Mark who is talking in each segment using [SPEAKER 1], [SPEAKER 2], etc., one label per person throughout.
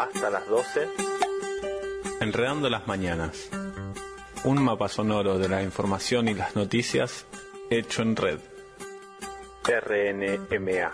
[SPEAKER 1] hasta las 12. Enredando las mañanas. Un mapa sonoro de la información y las noticias hecho en red. RNMA.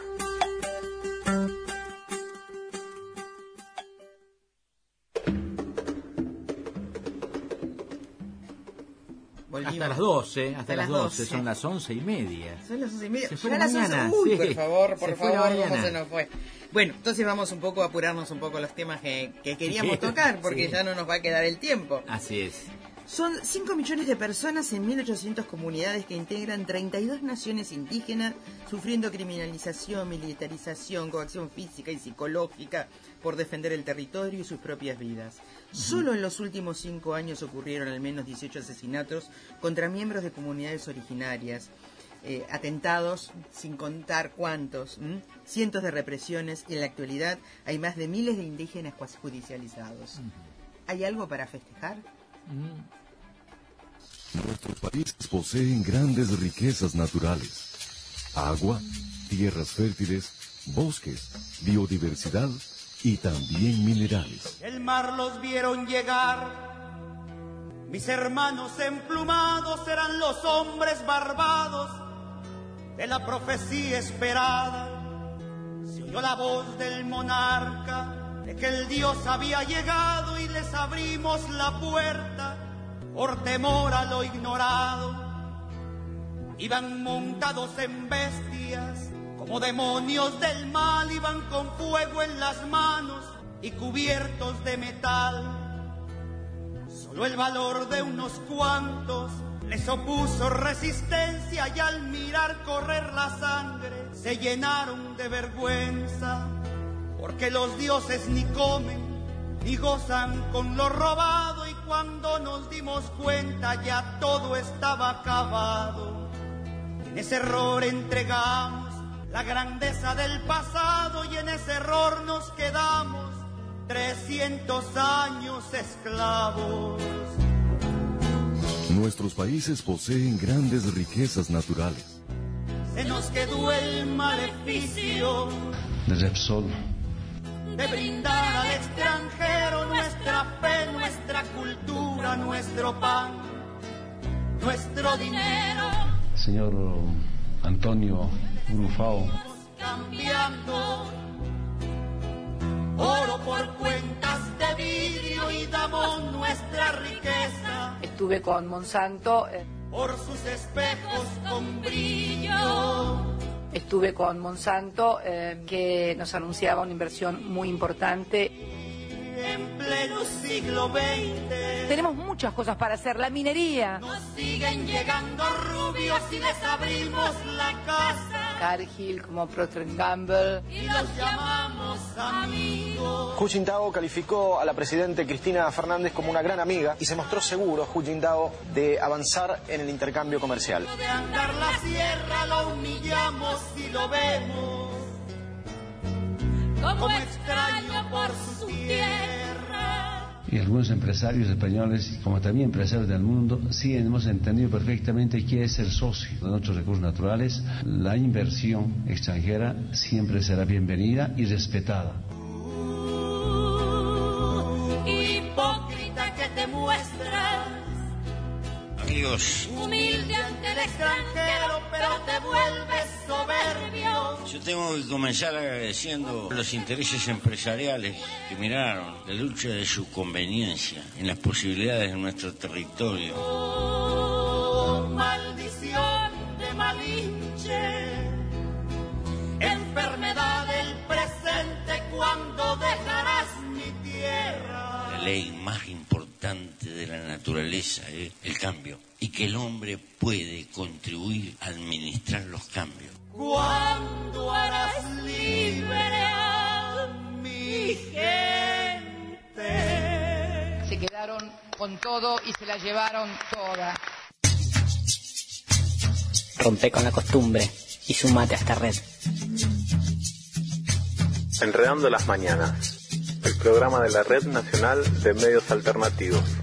[SPEAKER 2] Hasta las 12, hasta las 12, son las 11:30.
[SPEAKER 3] Son las 11:30.
[SPEAKER 2] Se fue la mañana.
[SPEAKER 3] Uy,
[SPEAKER 2] Sí.
[SPEAKER 3] por favor,
[SPEAKER 2] ¿Cómo
[SPEAKER 3] se nos fue? Bueno, entonces vamos un poco a apurarnos un poco los temas que queríamos tocar, porque ya no nos va a quedar el tiempo.
[SPEAKER 2] Así es.
[SPEAKER 3] Son 5 millones de personas en 1.800 comunidades que integran 32 naciones indígenas, sufriendo criminalización, militarización, coacción física y psicológica por defender el territorio y sus propias vidas. Solo en los últimos 5 años ocurrieron al menos 18 asesinatos contra miembros de comunidades originarias, atentados sin contar cuántos, cientos de represiones, y en la actualidad hay más de miles de indígenas judicializados. ¿Hay algo para festejar?
[SPEAKER 4] Nuestros países poseen grandes riquezas naturales: agua, tierras fértiles, bosques, biodiversidad y también minerales.
[SPEAKER 5] El mar los vieron llegar, mis hermanos emplumados eran los hombres barbados de la profecía esperada. Se oyó la voz del monarca de que el Dios había llegado y les abrimos la puerta por temor a lo ignorado. Iban montados en bestias, como demonios del mal, iban con fuego en las manos y cubiertos de metal. Solo el valor de unos cuantos les opuso resistencia, y al mirar correr la sangre se llenaron de vergüenza, porque los dioses ni comen ni gozan con lo robado, y cuando nos dimos cuenta ya todo estaba acabado. En ese error entregamos la grandeza del pasado, y en ese error nos quedamos 300 años esclavos.
[SPEAKER 4] Nuestros países poseen grandes riquezas naturales.
[SPEAKER 5] Se nos quedó el maleficio
[SPEAKER 6] de Repsol,
[SPEAKER 5] de brindar al extranjero nuestra fe, nuestra cultura, nuestro pan, nuestro dinero.
[SPEAKER 6] Señor Antonio Brufao,
[SPEAKER 5] cambiando oro por cuentas de vidrio y damos nuestra riqueza.
[SPEAKER 7] Estuve con Monsanto
[SPEAKER 5] por sus espejos con brillo.
[SPEAKER 7] Estuve con Monsanto, que nos anunciaba una inversión muy importante.
[SPEAKER 5] En pleno siglo XX
[SPEAKER 7] tenemos muchas cosas para hacer. La minería.
[SPEAKER 5] Nos siguen llegando rubios y les abrimos la casa.
[SPEAKER 7] Cargill, como Procter & Gamble.
[SPEAKER 5] Y los llamamos amigos.
[SPEAKER 8] Hu Jintao calificó a la presidenta Cristina Fernández como una gran amiga y se mostró seguro, Hu Jintao, de avanzar en el intercambio comercial.
[SPEAKER 5] De andar la sierra lo humillamos y lo vemos como extraño por su tierra.
[SPEAKER 6] Y algunos empresarios españoles, como también empresarios del mundo, sí hemos entendido perfectamente qué es el socio de nuestros recursos naturales. La inversión extranjera siempre será bienvenida y respetada.
[SPEAKER 5] Hipócrita que te muestras,
[SPEAKER 9] amigos,
[SPEAKER 5] humilde ante el extranjero, pero te vuelves soberbio.
[SPEAKER 9] Yo tengo que comenzar agradeciendo los intereses empresariales que miraron la lucha de su conveniencia en las posibilidades de nuestro territorio.
[SPEAKER 5] Oh, maldición de Malinche, enfermedad del presente, ¿cuándo dejarás mi tierra?
[SPEAKER 9] La ley más importante de la naturaleza es el cambio, y que el hombre puede contribuir a administrar los cambios.
[SPEAKER 5] ¿Cuándo harás libre a mi gente?
[SPEAKER 7] Se quedaron con todo y se la llevaron toda.
[SPEAKER 10] Rompe con la costumbre y sumate a esta red.
[SPEAKER 1] Enredando las mañanas, el programa de la Red Nacional de Medios Alternativos.